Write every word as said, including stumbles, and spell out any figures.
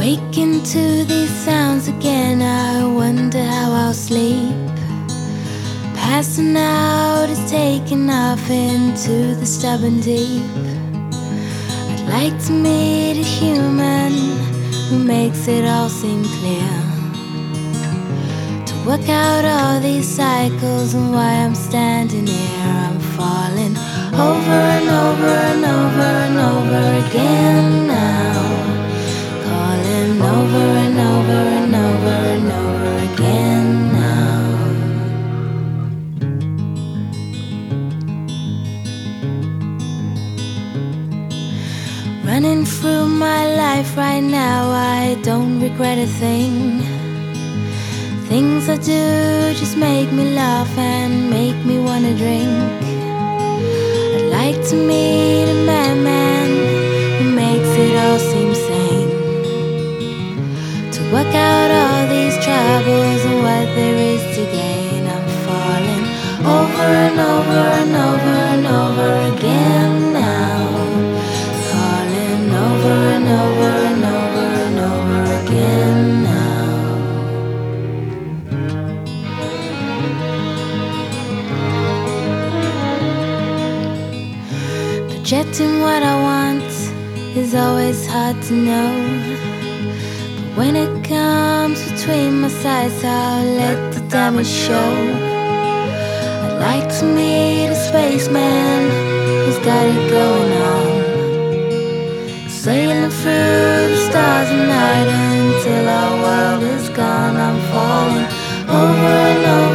Waking to these sounds again, I wonder how I'll sleep. Passing out is taking off into the stubborn deep. I'd like to meet a human who makes it all seem clear, to work out all these cycles and why I'm standing here. I'm falling over and over and over and over again now, calling over and over and over and over again now. Running through my life right now, I don't regret a thing. Things I do just make me laugh and make me wanna drink. I'd like to meet a madman who makes it all seem sane, to work out all these troubles and what there is to gain. I'm falling over and over and over and over again now, calling over and over and over and over again now. Projecting what I want is always hard to know, but when it comes between my sides, I'll let the damage show. I'd like to meet a spaceman who's got it going on, sailing through the stars at night until our world is gone. I'm falling over and over